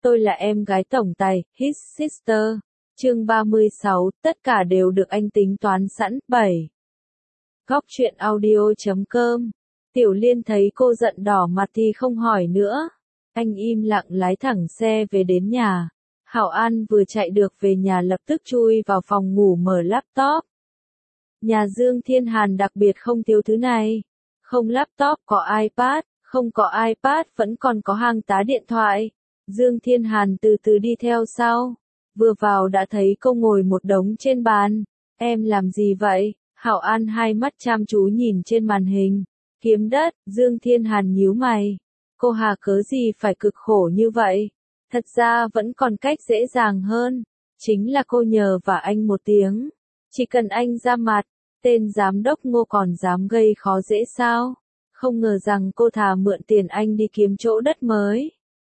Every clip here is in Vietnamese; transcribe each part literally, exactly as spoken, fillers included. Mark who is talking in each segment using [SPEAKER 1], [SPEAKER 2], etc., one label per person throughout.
[SPEAKER 1] tôi là em gái tổng tài, his sister. Chương ba mươi sáu, tất cả đều được anh tính toán sẵn. bảy. Góc truyện audio chấm com. Tiểu Liên thấy cô giận đỏ mặt thì không hỏi nữa. Anh im lặng lái thẳng xe về đến nhà. Hảo An vừa chạy được về nhà lập tức chui vào phòng ngủ mở laptop. Nhà Dương Thiên Hàn đặc biệt không thiếu thứ này. Không laptop có iPad, không có iPad vẫn còn có hang tá điện thoại. Dương Thiên Hàn từ từ đi theo sau. Vừa vào đã thấy cô ngồi một đống trên bàn. Em làm gì vậy? Hảo An hai mắt chăm chú nhìn trên màn hình. Kiếm đất, Dương Thiên Hàn nhíu mày. Cô hà cớ gì phải cực khổ như vậy? Thật ra vẫn còn cách dễ dàng hơn. Chính là cô nhờ và anh một tiếng. Chỉ cần anh ra mặt, tên giám đốc Ngô còn dám gây khó dễ sao? Không ngờ rằng cô thà mượn tiền anh đi kiếm chỗ đất mới.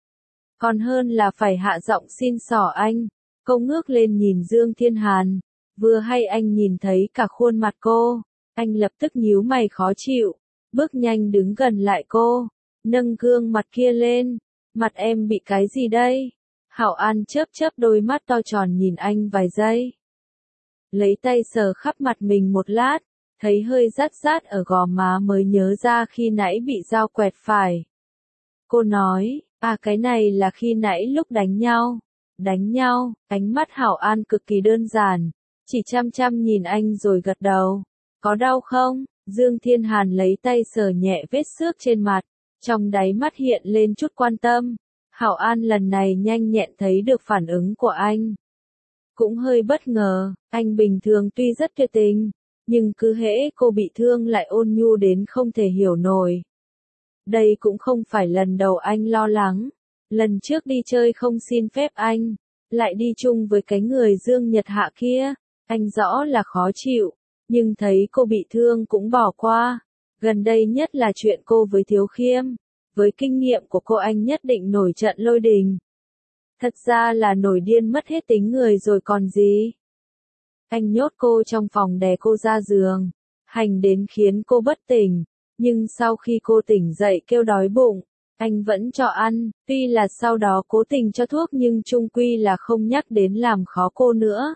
[SPEAKER 1] Còn hơn là phải hạ giọng xin xỏ anh. Cô ngước lên nhìn Dương Thiên Hàn. Vừa hay anh nhìn thấy cả khuôn mặt cô. Anh lập tức nhíu mày khó chịu. Bước nhanh đứng gần lại cô. Nâng gương mặt kia lên. Mặt em bị cái gì đây? Hảo An chớp chớp đôi mắt to tròn nhìn anh vài giây. Lấy tay sờ khắp mặt mình một lát. Thấy hơi rát rát ở gò má mới nhớ ra khi nãy bị dao quẹt phải. Cô nói, à cái này là khi nãy lúc đánh nhau. Đánh nhau, ánh mắt Hảo An cực kỳ đơn giản. Chỉ chăm chăm nhìn anh rồi gật đầu. Có đau không? Dương Thiên Hàn lấy tay sờ nhẹ vết xước trên mặt. Trong đáy mắt hiện lên chút quan tâm. Hảo An lần này nhanh nhẹn thấy được phản ứng của anh. Cũng hơi bất ngờ, anh bình thường tuy rất tuyệt tình. Nhưng cứ hễ cô bị thương lại ôn nhu đến không thể hiểu nổi. Đây cũng không phải lần đầu anh lo lắng. Lần trước đi chơi không xin phép anh. Lại đi chung với cái người Dương Nhật Hạ kia. Anh rõ là khó chịu. Nhưng thấy cô bị thương cũng bỏ qua. Gần đây nhất là chuyện cô với Thiếu Khiêm. Với kinh nghiệm của cô anh nhất định nổi trận lôi đình. Thật ra là nổi điên mất hết tính người rồi còn gì. Anh nhốt cô trong phòng đè cô ra giường. Hành đến khiến cô bất tỉnh. Nhưng sau khi cô tỉnh dậy kêu đói bụng. Anh vẫn cho ăn. Tuy là sau đó cố tình cho thuốc nhưng chung quy là không nhắc đến làm khó cô nữa.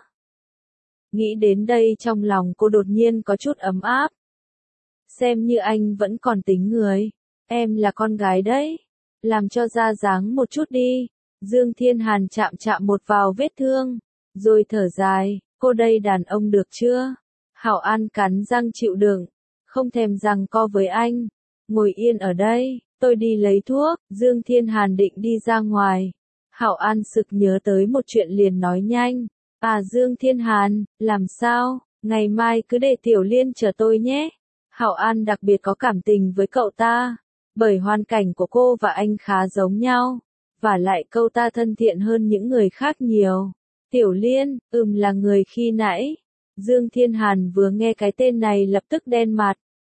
[SPEAKER 1] Nghĩ đến đây trong lòng cô đột nhiên có chút ấm áp. Xem như anh vẫn còn tính người. Em là con gái đấy. Làm cho ra dáng một chút đi. Dương Thiên Hàn chạm chạm một vào vết thương. Rồi thở dài. Cô đây đàn ông được chưa? Hảo An cắn răng chịu đựng. Không thèm giằng co với anh. Ngồi yên ở đây. Tôi đi lấy thuốc. Dương Thiên Hàn định đi ra ngoài. Hảo An sực nhớ tới một chuyện liền nói nhanh. À Dương Thiên Hàn, làm sao? Ngày mai cứ để Tiểu Liên chờ tôi nhé. Hảo An đặc biệt có cảm tình với cậu ta. Bởi hoàn cảnh của cô và anh khá giống nhau. Và lại cậu ta thân thiện hơn những người khác nhiều. Tiểu Liên, ừm là người khi nãy. Dương Thiên Hàn vừa nghe cái tên này lập tức đen mặt.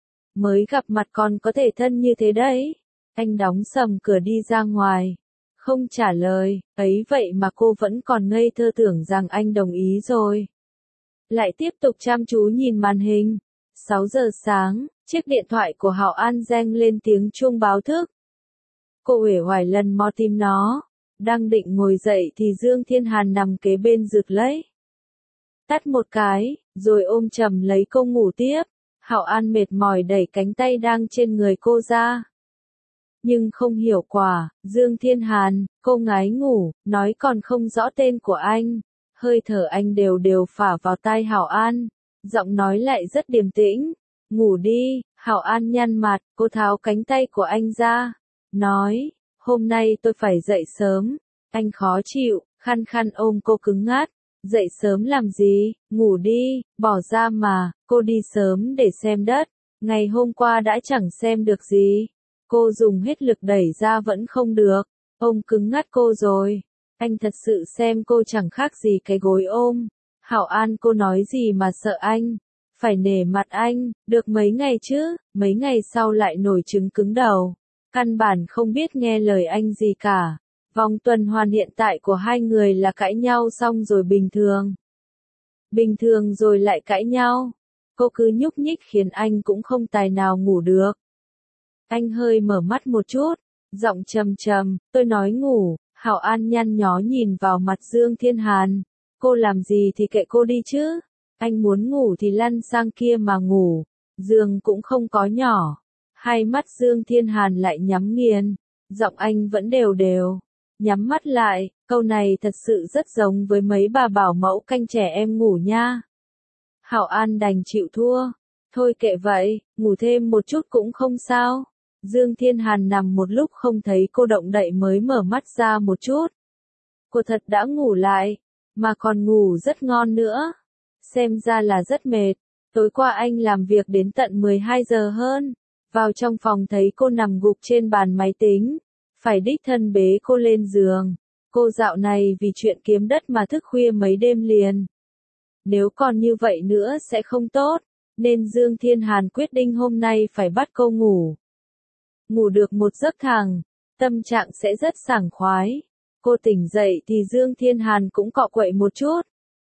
[SPEAKER 1] Mới gặp mặt còn có thể thân như thế đấy. Anh đóng sầm cửa đi ra ngoài. Không trả lời, ấy vậy mà cô vẫn còn ngây thơ tưởng rằng anh đồng ý rồi. Lại tiếp tục chăm chú nhìn màn hình. sáu giờ sáng, chiếc điện thoại của Hảo An reng lên tiếng chuông báo thức. Cô uể oải lần mò tìm nó. Đang định ngồi dậy thì Dương Thiên Hàn nằm kế bên rực lấy. Tắt một cái, rồi ôm chầm lấy cô ngủ tiếp. Hảo An mệt mỏi đẩy cánh tay đang trên người cô ra. Nhưng không hiểu quả, Dương Thiên Hàn, cô ngái ngủ, nói còn không rõ tên của anh. Hơi thở anh đều đều phả vào tai Hảo An. Giọng nói lại rất điềm tĩnh. Ngủ đi, Hảo An nhăn mặt, cô tháo cánh tay của anh ra. Nói, hôm nay tôi phải dậy sớm. Anh khó chịu, khăn khăn ôm cô cứng ngắc. Dậy sớm làm gì, ngủ đi, bỏ ra mà, cô đi sớm để xem đất. Ngày hôm qua đã chẳng xem được gì. Cô dùng hết lực đẩy ra vẫn không được. Ôm cứng ngắt cô rồi. Anh thật sự xem cô chẳng khác gì cái gối ôm. Hảo An cô nói gì mà sợ anh. Phải nể mặt anh, được mấy ngày chứ, mấy ngày sau lại nổi trứng cứng đầu. Căn bản không biết nghe lời anh gì cả. Vòng tuần hoàn hiện tại của hai người là cãi nhau xong rồi bình thường. Bình thường rồi lại cãi nhau. Cô cứ nhúc nhích khiến anh cũng không tài nào ngủ được. Anh hơi mở mắt một chút, giọng trầm trầm, tôi nói ngủ, Hảo An nhăn nhó nhìn vào mặt Dương Thiên Hàn. Cô làm gì thì kệ cô đi chứ. Anh muốn ngủ thì lăn sang kia mà ngủ. Giường cũng không có nhỏ. Hai mắt Dương Thiên Hàn lại nhắm nghiền. Giọng anh vẫn đều đều. Nhắm mắt lại, câu này thật sự rất giống với mấy bà bảo mẫu canh trẻ em ngủ nha. Hảo An đành chịu thua. Thôi kệ vậy, ngủ thêm một chút cũng không sao. Dương Thiên Hàn nằm một lúc không thấy cô động đậy mới mở mắt ra một chút. Cô thật đã ngủ lại, mà còn ngủ rất ngon nữa. Xem ra là rất mệt. Tối qua anh làm việc đến tận mười hai giờ hơn. Vào trong phòng thấy cô nằm gục trên bàn máy tính. Phải đích thân bế cô lên giường. Cô dạo này vì chuyện kiếm đất mà thức khuya mấy đêm liền. Nếu còn như vậy nữa sẽ không tốt. Nên Dương Thiên Hàn quyết định hôm nay phải bắt cô ngủ. Ngủ được một giấc thẳng, tâm trạng sẽ rất sảng khoái. Cô tỉnh dậy thì Dương Thiên Hàn cũng cọ quậy một chút.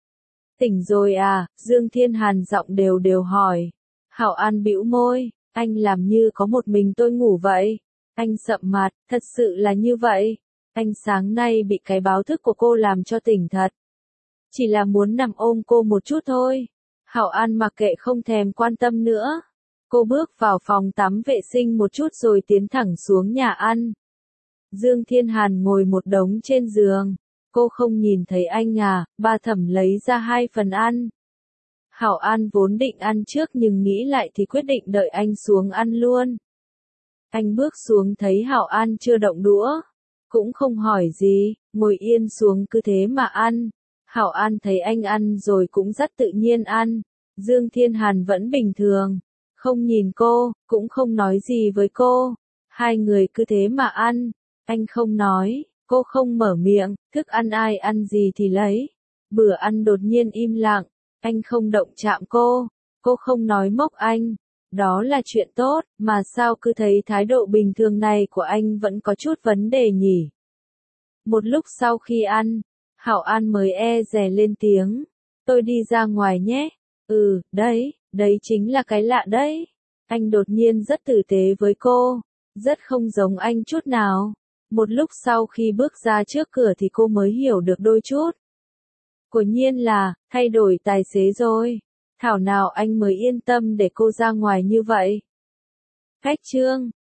[SPEAKER 1] Tỉnh rồi à? Dương Thiên Hàn giọng đều đều hỏi. Hảo An bĩu môi, anh làm như có một mình tôi ngủ vậy. Anh sậm mặt, thật sự là như vậy. Anh sáng nay bị cái báo thức của cô làm cho tỉnh thật. Chỉ là muốn nằm ôm cô một chút thôi. Hảo An mặc kệ không thèm quan tâm nữa. Cô bước vào phòng tắm vệ sinh một chút rồi tiến thẳng xuống nhà ăn. Dương Thiên Hàn ngồi một đống trên giường. Cô không nhìn thấy anh à, ba Thẩm lấy ra hai phần ăn. Hảo An vốn định ăn trước nhưng nghĩ lại thì quyết định đợi anh xuống ăn luôn. Anh bước xuống thấy Hảo An chưa động đũa. Cũng không hỏi gì, ngồi yên xuống cứ thế mà ăn. Hảo An thấy anh ăn rồi cũng rất tự nhiên ăn. Dương Thiên Hàn vẫn bình thường. Không nhìn cô, cũng không nói gì với cô. Hai người cứ thế mà ăn. Anh không nói, cô không mở miệng, thức ăn ai ăn gì thì lấy. Bữa ăn đột nhiên im lặng. Anh không động chạm cô. Cô không nói móc anh. Đó là chuyện tốt, mà sao cứ thấy thái độ bình thường này của anh vẫn có chút vấn đề nhỉ? Một lúc sau khi ăn, Hảo An mới e dè lên tiếng. Tôi đi ra ngoài nhé. Ừ, đấy, đấy chính là cái lạ đấy. Anh đột nhiên rất tử tế với cô. Rất không giống anh chút nào. Một lúc sau khi bước ra trước cửa thì cô mới hiểu được đôi chút. Quả nhiên là, thay đổi tài xế rồi. Thảo nào anh mới yên tâm để cô ra ngoài như vậy. Cách chương